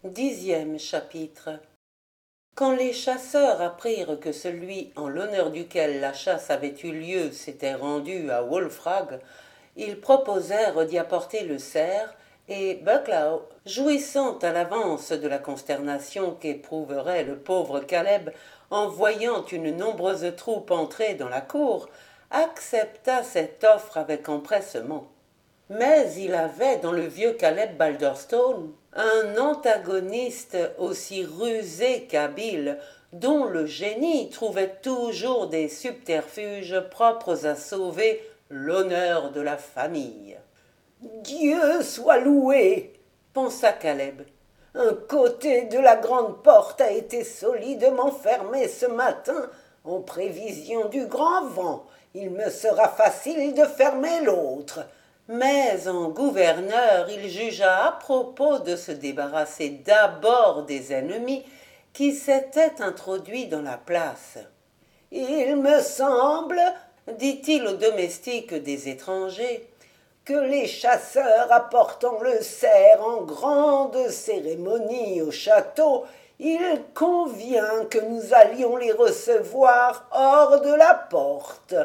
10e chapitre. Quand les chasseurs apprirent que celui en l'honneur duquel la chasse avait eu lieu s'était rendu à Wolfrag, ils proposèrent d'y apporter le cerf, et Bucklaw, jouissant à l'avance de la consternation qu'éprouverait le pauvre Caleb en voyant une nombreuse troupe entrer dans la cour, accepta cette offre avec empressement. Mais il avait dans le vieux Caleb Balderstone un antagoniste aussi rusé qu'habile, dont le génie trouvait toujours des subterfuges propres à sauver l'honneur de la famille. Dieu soit loué, pensa Caleb. Un côté de la grande porte a été solidement fermé ce matin en prévision du grand vent. Il me sera facile de fermer l'autre. Mais en gouverneur, il jugea à propos de se débarrasser d'abord des ennemis qui s'étaient introduits dans la place. Il me semble, dit-il au domestique des étrangers, que les chasseurs apportant le cerf en grande cérémonie au château, il convient que nous allions les recevoir hors de la porte.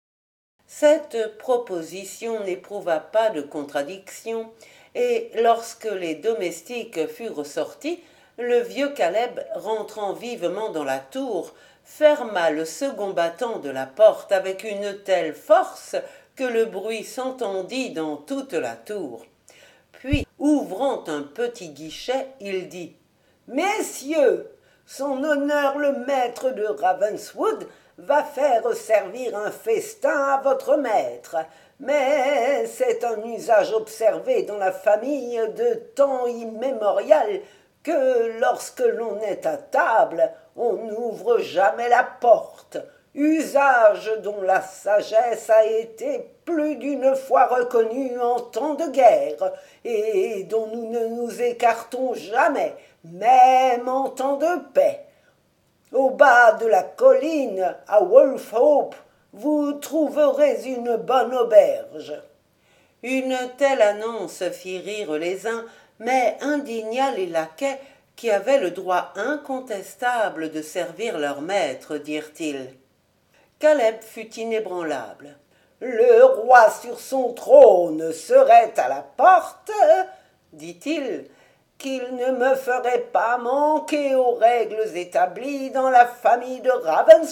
Cette proposition n'éprouva pas de contradiction, et lorsque les domestiques furent sortis, le vieux Caleb, rentrant vivement dans la tour, ferma le second battant de la porte avec une telle force que le bruit s'entendit dans toute la tour. Puis, ouvrant un petit guichet, il dit « Messieurs, son honneur le maître de Ravenswood va faire servir un festin à votre maître, mais c'est un usage observé dans la famille de temps immémorial que lorsque l'on est à table, on n'ouvre jamais la porte, usage dont la sagesse a été plus d'une fois reconnue en temps de guerre, et dont nous ne nous écartons jamais, même en temps de paix. Au bas de la colline, à Wolfhope, vous trouverez une bonne auberge. » Une telle annonce fit rire les uns, mais indigna les laquais qui avaient le droit incontestable de servir leur maître, dirent-ils. Caleb fut inébranlable. « Le roi sur son trône serait à la porte, dit-il, qu'il ne me ferait pas manquer aux règles établies dans la famille de Ravenswood. »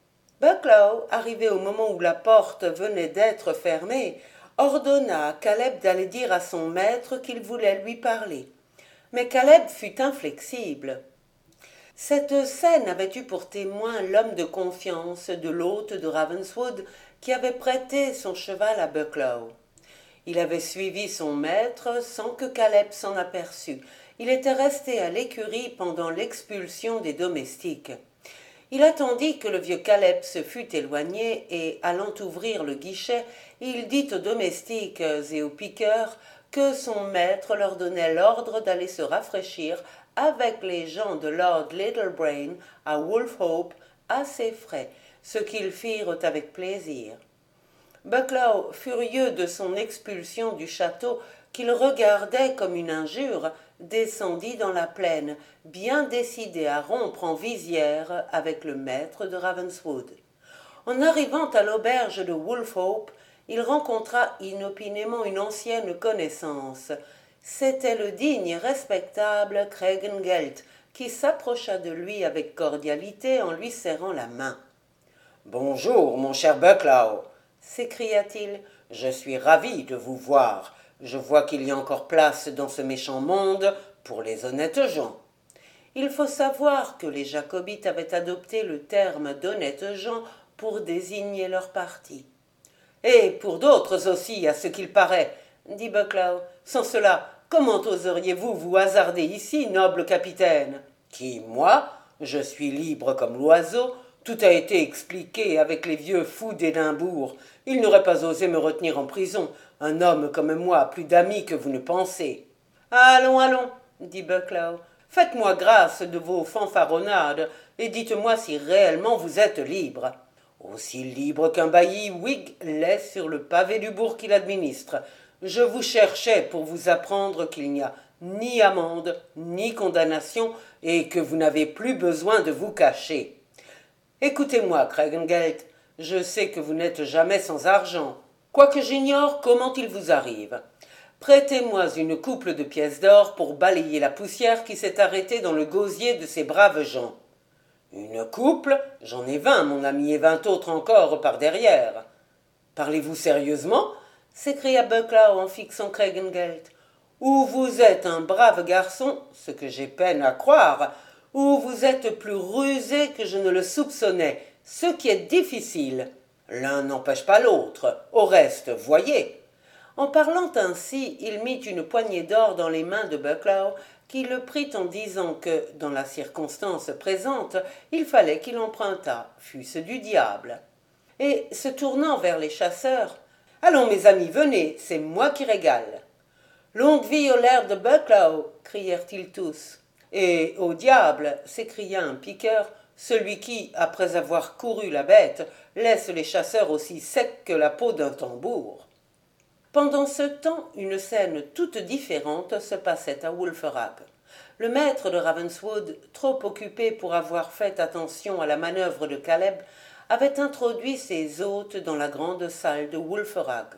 Bucklaw, arrivé au moment où la porte venait d'être fermée, ordonna à Caleb d'aller dire à son maître qu'il voulait lui parler. Mais Caleb fut inflexible. Cette scène avait eu pour témoin l'homme de confiance de l'hôte de Ravenswood qui avait prêté son cheval à Bucklaw. Il avait suivi son maître sans que Caleb s'en aperçût. Il était resté à l'écurie pendant l'expulsion des domestiques. Il attendit que le vieux Caleb se fût éloigné et, allant ouvrir le guichet, il dit aux domestiques et aux piqueurs que son maître leur donnait l'ordre d'aller se rafraîchir avec les gens de Lord Littlebrain à Wolfhope à ses frais, ce qu'ils firent avec plaisir. Bucklaw, furieux de son expulsion du château, qu'il regardait comme une injure, descendit dans la plaine, bien décidé à rompre en visière avec le maître de Ravenswood. En arrivant à l'auberge de Wolfhope, il rencontra inopinément une ancienne connaissance. C'était le digne et respectable Craigengelt, qui s'approcha de lui avec cordialité en lui serrant la main. « Bonjour, mon cher Bucklaw !» s'écria-t-il. « Je suis ravi de vous voir. Je vois qu'il y a encore place dans ce méchant monde pour les honnêtes gens. » Il faut savoir que les Jacobites avaient adopté le terme d'honnêtes gens pour désigner leur parti. « Et pour d'autres aussi, à ce qu'il paraît, » dit Bucklaw. « Sans cela, comment oseriez-vous vous hasarder ici, noble capitaine ?»« Qui, moi? Je suis libre comme l'oiseau. Tout a été expliqué avec les vieux fous d'Édimbourg. Ils n'auraient pas osé me retenir en prison. Un homme comme moi a plus d'amis que vous ne pensez. »« Allons, allons, dit Bucklaw. Faites-moi grâce de vos fanfaronnades et dites-moi si réellement vous êtes libre. »« Aussi libre qu'un bailli Whig l'est sur le pavé du bourg qu'il administre. Je vous cherchais pour vous apprendre qu'il n'y a ni amende, ni condamnation, et que vous n'avez plus besoin de vous cacher. Écoutez-moi, Craigengelt, je sais que vous n'êtes jamais sans argent, quoique j'ignore comment il vous arrive. Prêtez-moi une couple de pièces d'or pour balayer la poussière qui s'est arrêtée dans le gosier de ces braves gens. Une couple? J'en ai 20, mon ami, et 20 autres encore par derrière. Parlez-vous sérieusement? S'écria Bucklow en fixant Craigengelt. Ou vous êtes un brave garçon, ce que j'ai peine à croire, ou vous êtes plus rusé que je ne le soupçonnais, ce qui est difficile. L'un n'empêche pas l'autre. Au reste, voyez. En parlant ainsi, il mit une poignée d'or dans les mains de Bucklow, qui le prit en disant que, dans la circonstance présente, il fallait qu'il empruntât, fût-ce du diable. Et, se tournant vers les chasseurs, « Allons, mes amis, venez, c'est moi qui régale. »« Longue vie au laird de Bucklow » crièrent-ils tous. « Et au diable » s'écria un piqueur, celui qui, après avoir couru la bête, laisse les chasseurs aussi secs que la peau d'un tambour. Pendant ce temps, une scène toute différente se passait à Wulfrag. Le maître de Ravenswood, trop occupé pour avoir fait attention à la manœuvre de Caleb, avait introduit ses hôtes dans la grande salle de Wulfrag.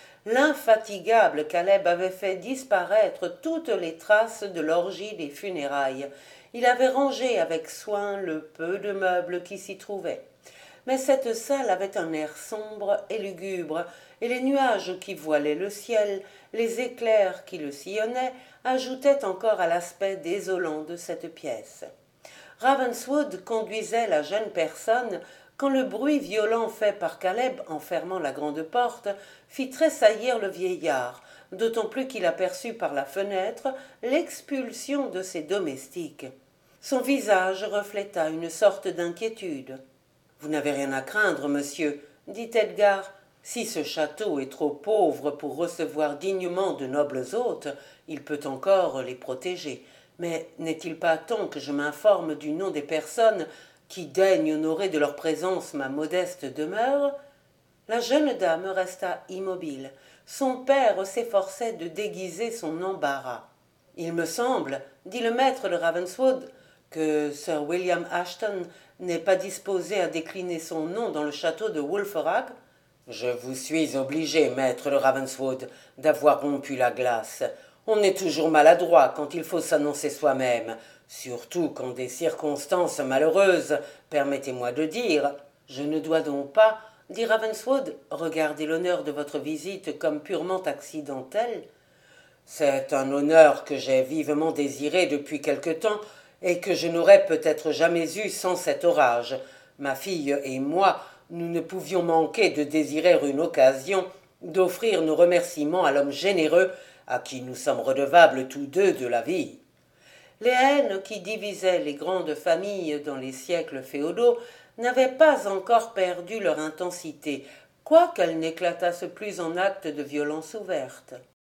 L'infatigable Caleb avait fait disparaître toutes les traces de l'orgie des funérailles. Il avait rangé avec soin le peu de meubles qui s'y trouvaient. Mais cette salle avait un air sombre et lugubre, et les nuages qui voilaient le ciel, les éclairs qui le sillonnaient, ajoutaient encore à l'aspect désolant de cette pièce. Ravenswood conduisait la jeune personne quand le bruit violent fait par Caleb en fermant la grande porte fit tressaillir le vieillard, d'autant plus qu'il aperçut par la fenêtre l'expulsion de ses domestiques. Son visage refléta une sorte d'inquiétude. « Vous n'avez rien à craindre, monsieur, dit Edgar. Si ce château est trop pauvre pour recevoir dignement de nobles hôtes, il peut encore les protéger. Mais n'est-il pas temps que je m'informe du nom des personnes qui daignent honorer de leur présence ma modeste demeure ?» La jeune dame resta immobile. Son père s'efforçait de déguiser son embarras. « Il me semble, dit le maître de Ravenswood, que Sir William Ashton n'est pas disposé à décliner son nom dans le château de Wulfrag. Je vous suis obligé, maître de Ravenswood, d'avoir rompu la glace. On est toujours maladroit quand il faut s'annoncer soi-même, surtout quand des circonstances malheureuses, permettez-moi de dire. Je ne dois donc pas, dit Ravenswood, regarder l'honneur de votre visite comme purement accidentel. C'est un honneur que j'ai vivement désiré depuis quelque temps, et que je n'aurais peut-être jamais eu sans cet orage. Ma fille et moi, nous ne pouvions manquer de désirer une occasion d'offrir nos remerciements à l'homme généreux à qui nous sommes redevables tous deux de la vie. Les haines qui divisaient les grandes familles dans les siècles féodaux n'avaient pas encore perdu leur intensité, quoiqu'elles n'éclatassent plus en actes de violence ouverte.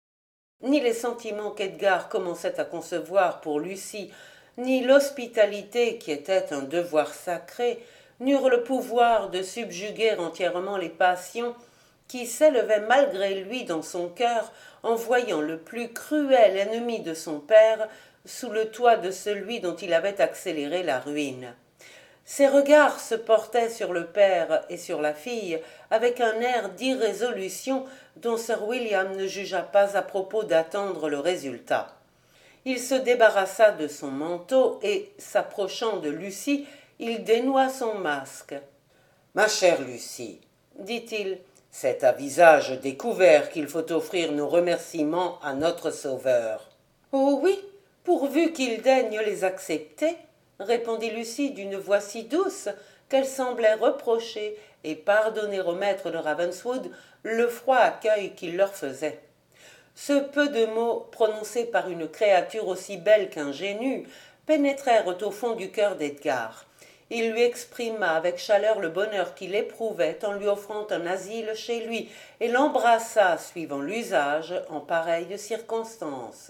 Ni les sentiments qu'Edgar commençait à concevoir pour Lucie, ni l'hospitalité qui était un devoir sacré, n'eurent le pouvoir de subjuguer entièrement les passions qui s'élevaient malgré lui dans son cœur en voyant le plus cruel ennemi de son père sous le toit de celui dont il avait accéléré la ruine. Ses regards se portaient sur le père et sur la fille avec un air d'irrésolution dont Sir William ne jugea pas à propos d'attendre le résultat. Il se débarrassa de son manteau et, s'approchant de Lucie, il dénoua son masque. « Ma chère Lucie, dit-il, c'est à visage découvert qu'il faut offrir nos remerciements à notre Sauveur. »« Oh oui, pourvu qu'il daigne les accepter, » répondit Lucie d'une voix si douce qu'elle semblait reprocher et pardonner au maître de Ravenswood le froid accueil qu'il leur faisait. Ce peu de mots, prononcés par une créature aussi belle qu'ingénue, pénétrèrent au fond du cœur d'Edgar. Il lui exprima avec chaleur le bonheur qu'il éprouvait en lui offrant un asile chez lui et l'embrassa, suivant l'usage, en pareille circonstance.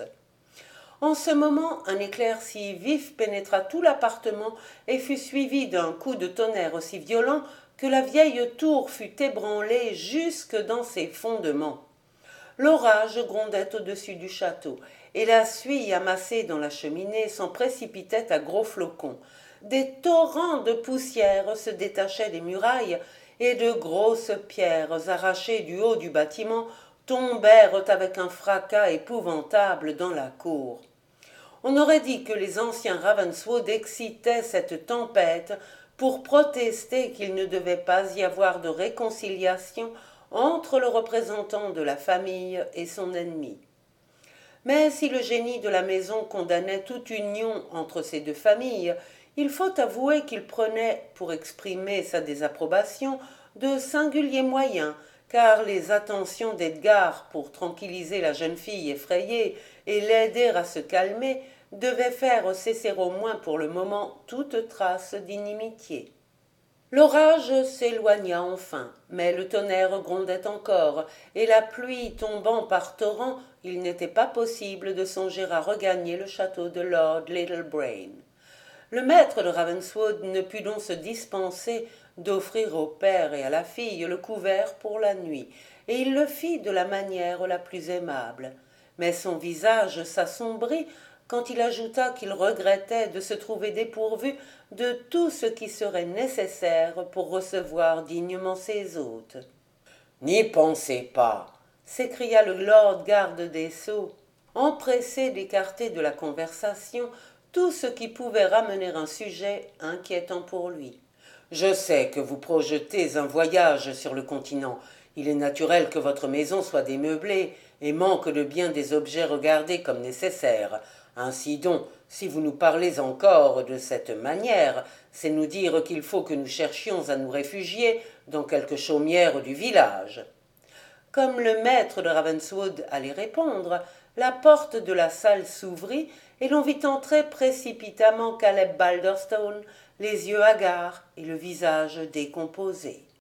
En ce moment, un éclair si vif pénétra tout l'appartement et fut suivi d'un coup de tonnerre aussi violent que la vieille tour fut ébranlée jusque dans ses fondements. L'orage grondait au-dessus du château, et la suie amassée dans la cheminée s'en précipitait à gros flocons. Des torrents de poussière se détachaient des murailles, et de grosses pierres arrachées du haut du bâtiment tombèrent avec un fracas épouvantable dans la cour. On aurait dit que les anciens Ravenswood excitaient cette tempête pour protester qu'il ne devait pas y avoir de réconciliation entre le représentant de la famille et son ennemi. Mais si le génie de la maison condamnait toute union entre ces deux familles, il faut avouer qu'il prenait, pour exprimer sa désapprobation, de singuliers moyens, car les attentions d'Edgar pour tranquilliser la jeune fille effrayée et l'aider à se calmer devaient faire cesser au moins pour le moment toute trace d'inimitié. L'orage s'éloigna enfin, mais le tonnerre grondait encore, et la pluie tombant par torrents, il n'était pas possible de songer à regagner le château de Lord Littlebrain. Le maître de Ravenswood ne put donc se dispenser d'offrir au père et à la fille le couvert pour la nuit, et il le fit de la manière la plus aimable. Mais son visage s'assombrit quand il ajouta qu'il regrettait de se trouver dépourvu de tout ce qui serait nécessaire pour recevoir dignement ses hôtes. « N'y pensez pas !» s'écria le lord garde des sceaux, empressé d'écarter de la conversation tout ce qui pouvait ramener un sujet inquiétant pour lui. « Je sais que vous projetez un voyage sur le continent. Il est naturel que votre maison soit démeublée et manque de bien des objets regardés comme nécessaires. Ainsi donc, si vous nous parlez encore de cette manière, c'est nous dire qu'il faut que nous cherchions à nous réfugier dans quelque chaumière du village. » Comme le maître de Ravenswood allait répondre, la porte de la salle s'ouvrit et l'on vit entrer précipitamment Caleb Balderstone, les yeux hagards et le visage décomposé.